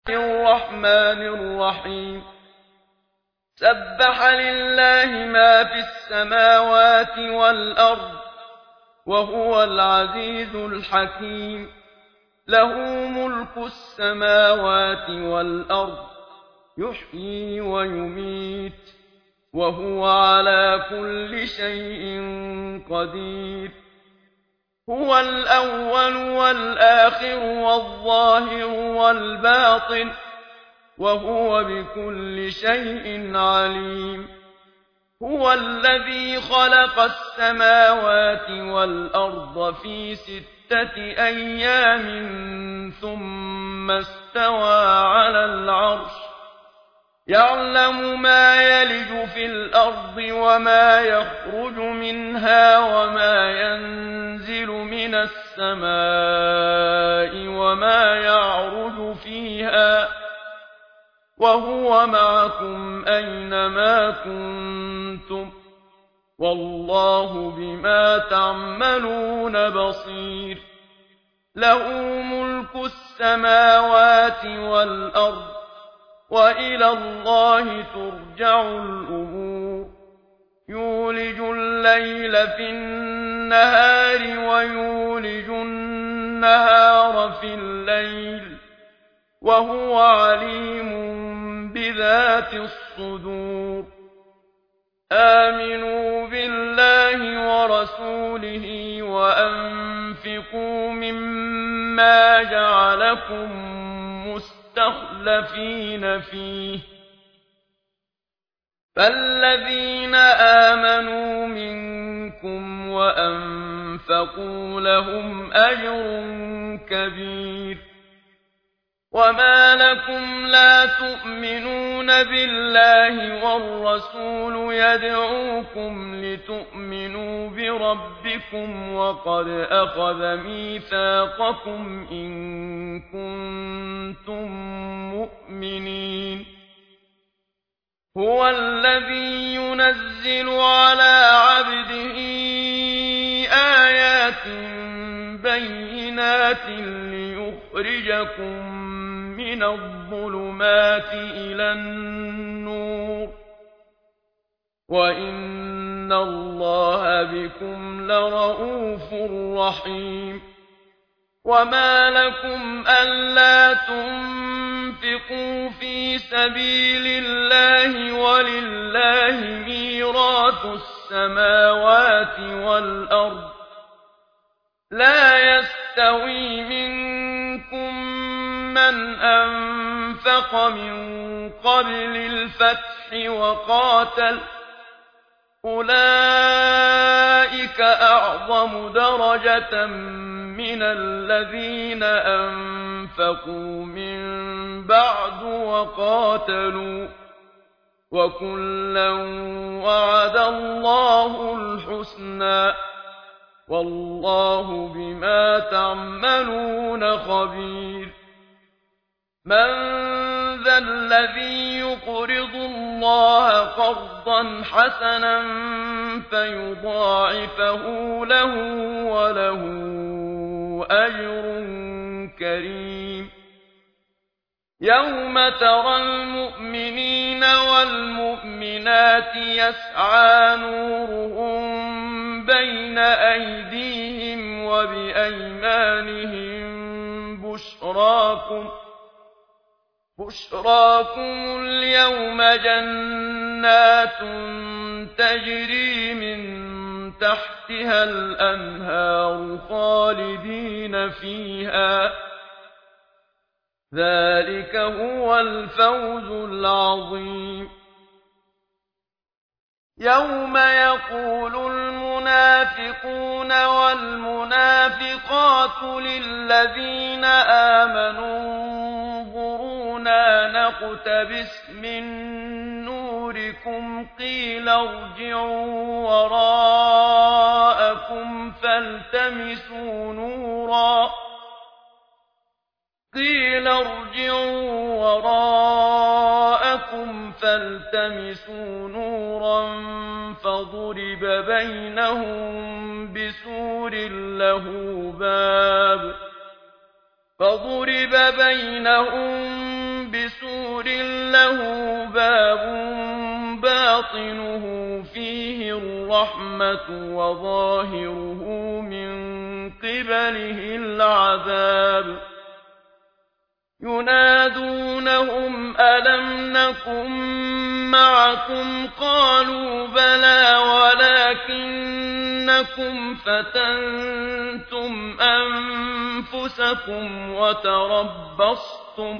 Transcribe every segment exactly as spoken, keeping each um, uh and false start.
الرحمن الرحيم سبح لله ما في السماوات والأرض وهو العزيز الحكيم له ملك السماوات والأرض يحيي ويميت وهو على كل شيء قدير هو الأول والآخر والظاهر والباطن وهو بكل شيء عليم هو الذي خلق السماوات والأرض في ستة أيام ثم استوى على العرش يعلم ما يلج في الأرض وما يخرج منها وما ينزل من السماء وما يعرج فيها وهو معكم أينما كنتم والله بما تعملون بصير له ملك السماوات والأرض وإلى الله ترجع الأمور يولج الليل في النهار ويولج النهار في الليل وهو عليم بذات الصدور آمنوا بالله ورسوله وأنفقوا مما جعلكم مستخلفين فيه فالذين آمنوا منكم وأنفقوا لهم أجر كبير وما لكم لا تؤمنون بالله والرسول يدعوكم لتؤمنوا بربكم وقد أخذ ميثاقكم إن كنتم مؤمنين هو الذي ينزل على عبده آيات بينات ليخرجكم من الظلمات إلى النور وإن الله بكم لرءوف رحيم وما لكم ألا تنفقوا في سبيل الله ولله ميراث السماوات والأرض لا يستوي منكم من أنفق من قبل الفتح وقاتل أولئك أعظم درجة من الذين أنفقوا من بعد وقاتلوا وكلا وعد الله الحسنى والله بما تعملون خبير من ذا الذي يقرض الله قرضا حسنا فيضاعفه له وله أجر كريم يوم ترى المؤمنين والمؤمنات يسعى نورهم بين أيديهم وبأيمانهم بشراكم بشراكم اليوم جنات تجري من تحتها الأنهار خالدين فيها ذلك هو الفوز العظيم يوم يقول المنافقون والمنافقات للذين آمنوا انظرونا نقتبس من نوركم قيل ارجعوا وراءكم فالتمسوا نورا قيل ارجعوا وراءكم فالتمسوا نورا فضرب بينهم بسور له باب فضرب بينهم باطنه فيه الرحمة وظاهره من قبله العذاب ينادونهم ألم نكن معكم قالوا بلى ولكنكم فتنتم أنفسكم وتربصتم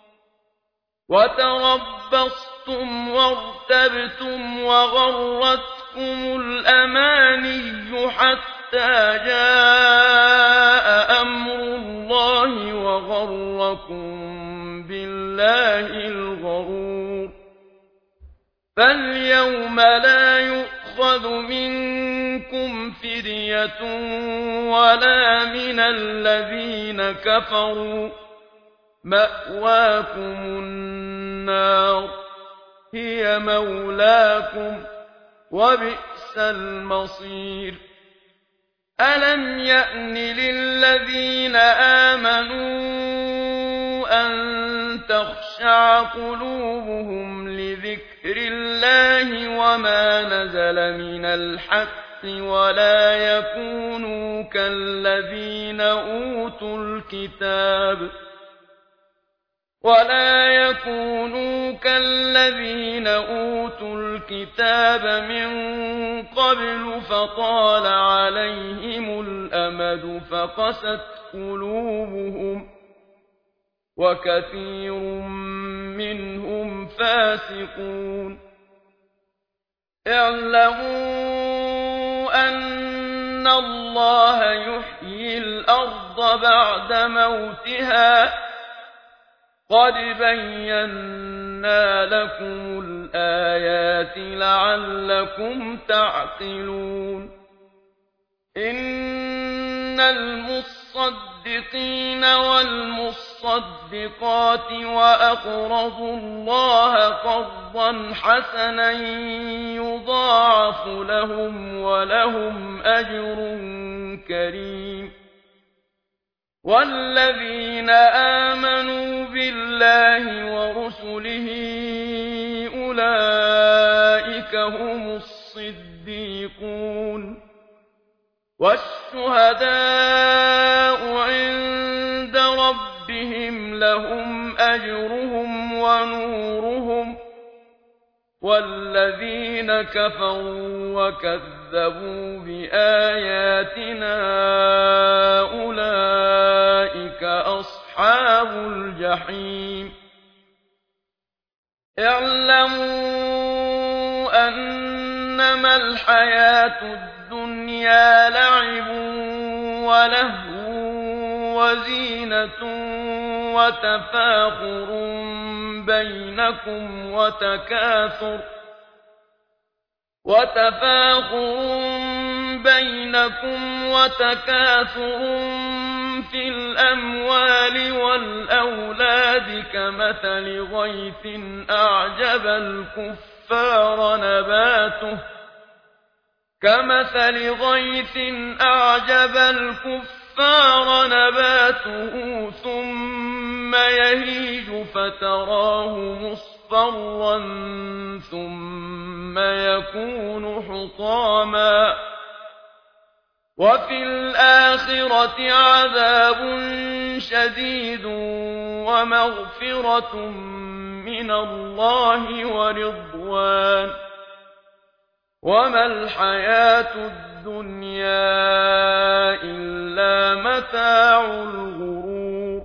وتربصتم وارتبتم وغرتكم الأماني حتى جاء أمر الله وغركم بالله الغرور فاليوم لا يؤخذ منكم فدية ولا من الذين كفروا مأواكم النار هي مولاكم وبئس المصير ألم يأن للذين آمنوا أن تخشع قلوبهم لذكر الله وما نزل من الحق ولا يكونوا كالذين أوتوا الكتاب ولا يكونوا كالذين أوتوا الكتاب من قبل فطال عليهم الأمد فقست قلوبهم وكثير منهم فاسقون اعلموا أن الله يحيي الأرض بعد موتها قد بينا لكم الآيات لعلكم تعقلون إن المصدقين والمصدقات وأقرضوا الله قرضا حسنا يضاعف لهم ولهم أجر كريم والذين آمنوا بالله ورسله أولئك هم الصديقون والشهداء عند ربهم لهم أجرهم ونورهم والذين كفروا وكذبوا بآياتنا أولئك أصحاب الجحيم اعلموا أنما الحياة الدنيا لعب ولهو وزينة وتفاخر بينكم وتكاثر وتفاخر بينكم وتكاثر في الأموال والأولاد كمثل غيث أعجب الكفار نباته كمثل غيث أعجب الكفار نباته ثم يهيج فتراه مصفرا ثم يكون حطاما وفي الآخرة عذاب شديد ومغفرة من الله ورضوان وما الحياة الدنيا إلا متاع الغرور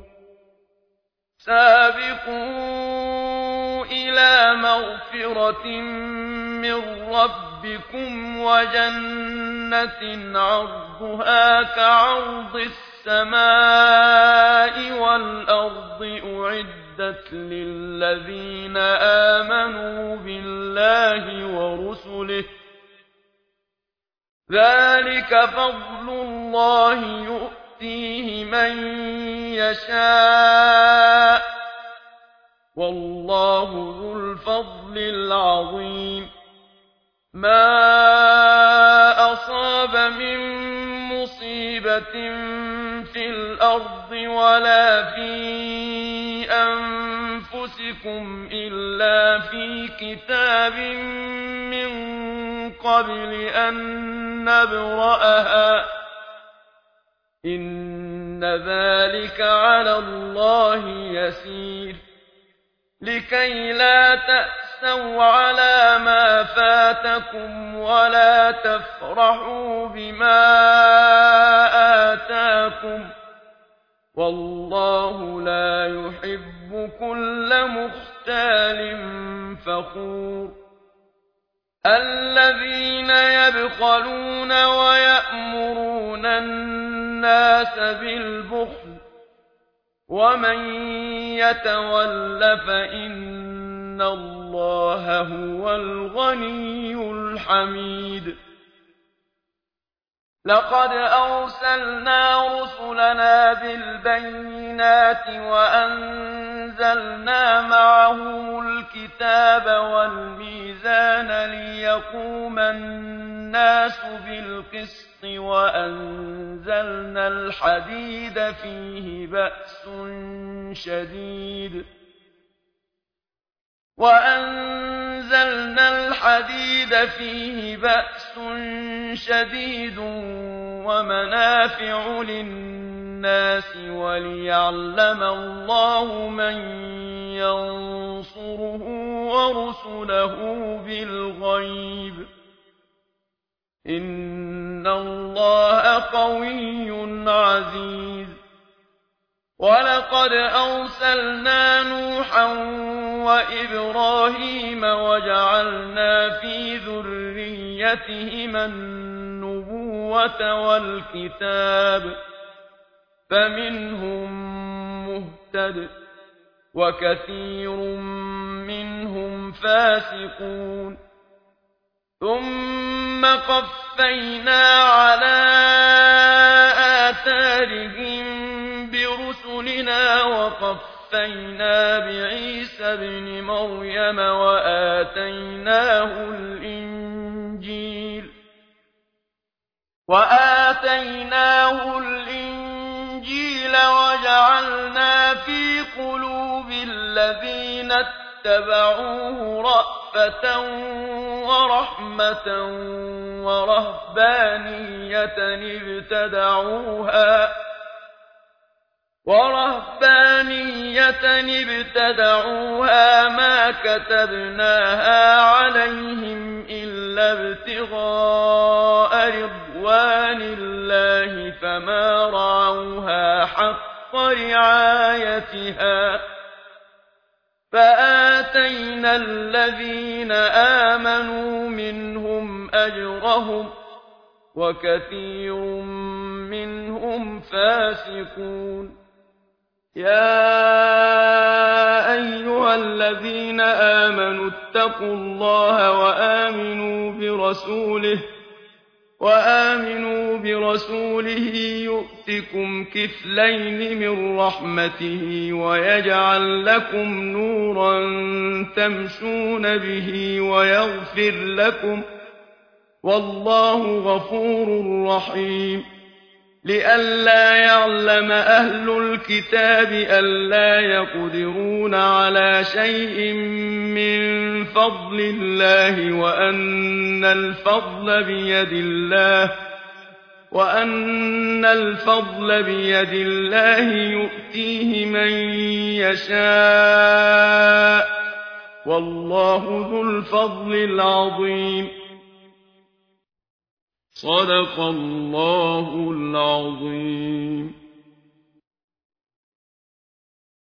سابقوا إلى مغفرة من ربكم وجنة عرضها كعرض السماء والأرض أعدت للذين آمنوا بالله ورسله ذلك فضل الله يؤتيه من يشاء والله ذو الفضل العظيم ما أصاب من مصيبة في الأرض ولا في أنفسكم أنفسكم إلا في كتاب من قبل أن نبرأها إن ذلك على الله يسير لكي لا تأسوا على ما فاتكم ولا تفرحوا بما آتاكم والله لا يحب كل مختال فخور الذين يبخلون ويأمرون الناس بالبخل ومن يتول فإن الله هو الغني الحميد لقد أرسلنا رسلنا بالبينات وأنزلنا معهم الكتاب والميزان ليقوم الناس بالقسط وأنزلنا الحديد فيه بأس شديد وأنزلنا الحديد فيه بأس شديد ومنافع للناس وليعلم الله من ينصره ورسله بالغيب إن الله قوي عزيز ولقد أرسلنا نوحا وإبراهيم وجعلنا في ذريتهما النبوة والكتاب فمنهم مهتد وكثير منهم فاسقون ثم قفينا على آثارهم برسلنا وقفينا بعيسى ابن مريم وآتيناه الإنجيل وآتيناه الإنجيل وجعلنا في قلوب الذين اتبعوه رأفة ورحمة ورهبانية ابتدعوها ورهبانية ابتدعوها ما كتبناها عليهم إلا ابتغاء رضوان الله فما رعوها حق رعايتها فآتينا الذين آمنوا منهم أجرهم وكثير منهم فاسقون يا أيها الذين آمنوا اتقوا الله وآمنوا برسوله وآمنوا برسوله يؤتكم كفلين من رحمته ويجعل لكم نورا تمشون به ويغفر لكم والله غفور رحيم لئلا يعلم أهل الكتاب ألا يقدرون على شيء من فضل الله وأن الفضل بيد الله وأن الفضل بيد الله يؤتيه من يشاء والله ذو الفضل العظيم صدق الله العظيم.